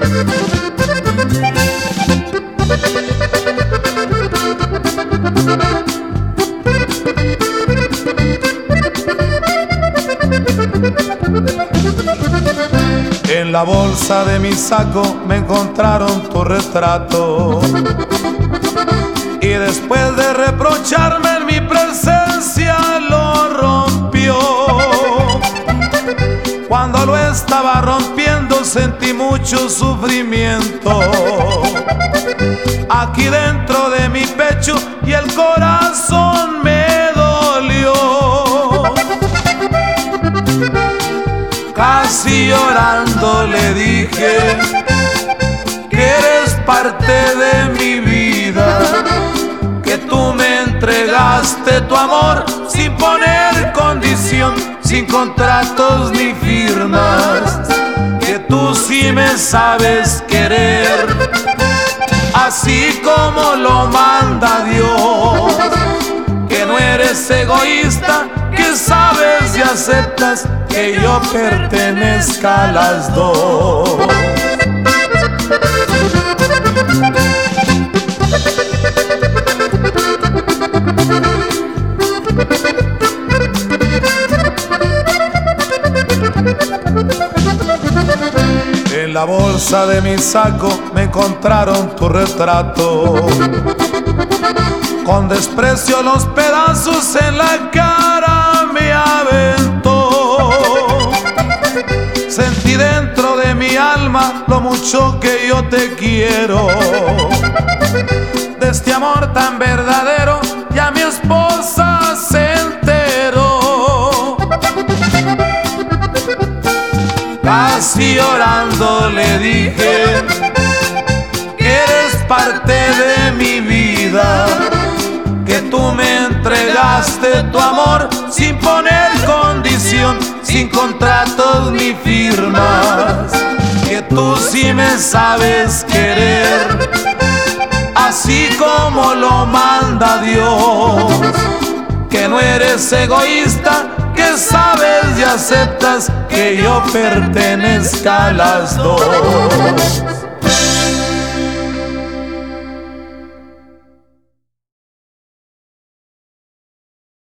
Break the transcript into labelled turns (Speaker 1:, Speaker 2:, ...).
Speaker 1: En la bolsa de mi saco me encontraron tu retrato, y después de reprocharme en mi presencia lo rompió. Cuando lo estaba rompiendo sentí mucho sufrimiento aquí dentro de mi pecho, y el corazón me dolió. Casi llorando le dije que eres parte de mi vida, que tú me entregaste tu amor sin poner condición, sin contratos ni firmas, que tú sí me sabes querer, así como lo manda Dios, que no eres egoísta, que sabes y aceptas que yo pertenezca a las dos. En la bolsa de mi saco me encontraron tu retrato, con desprecio los pedazos en la cara me aventó. Sentí dentro de mi alma lo mucho que yo te quiero. De este amor tan verdadero ya mi esposa se enteró. Casi llorando le dije que eres parte de mi vida, que tú me entregaste tu amor sin poner condición, sin contratos ni firmas, que tú sí me sabes querer, así como lo manda Dios, que no eres egoísta, que sabes y aceptas que yo pertenezca a las dos.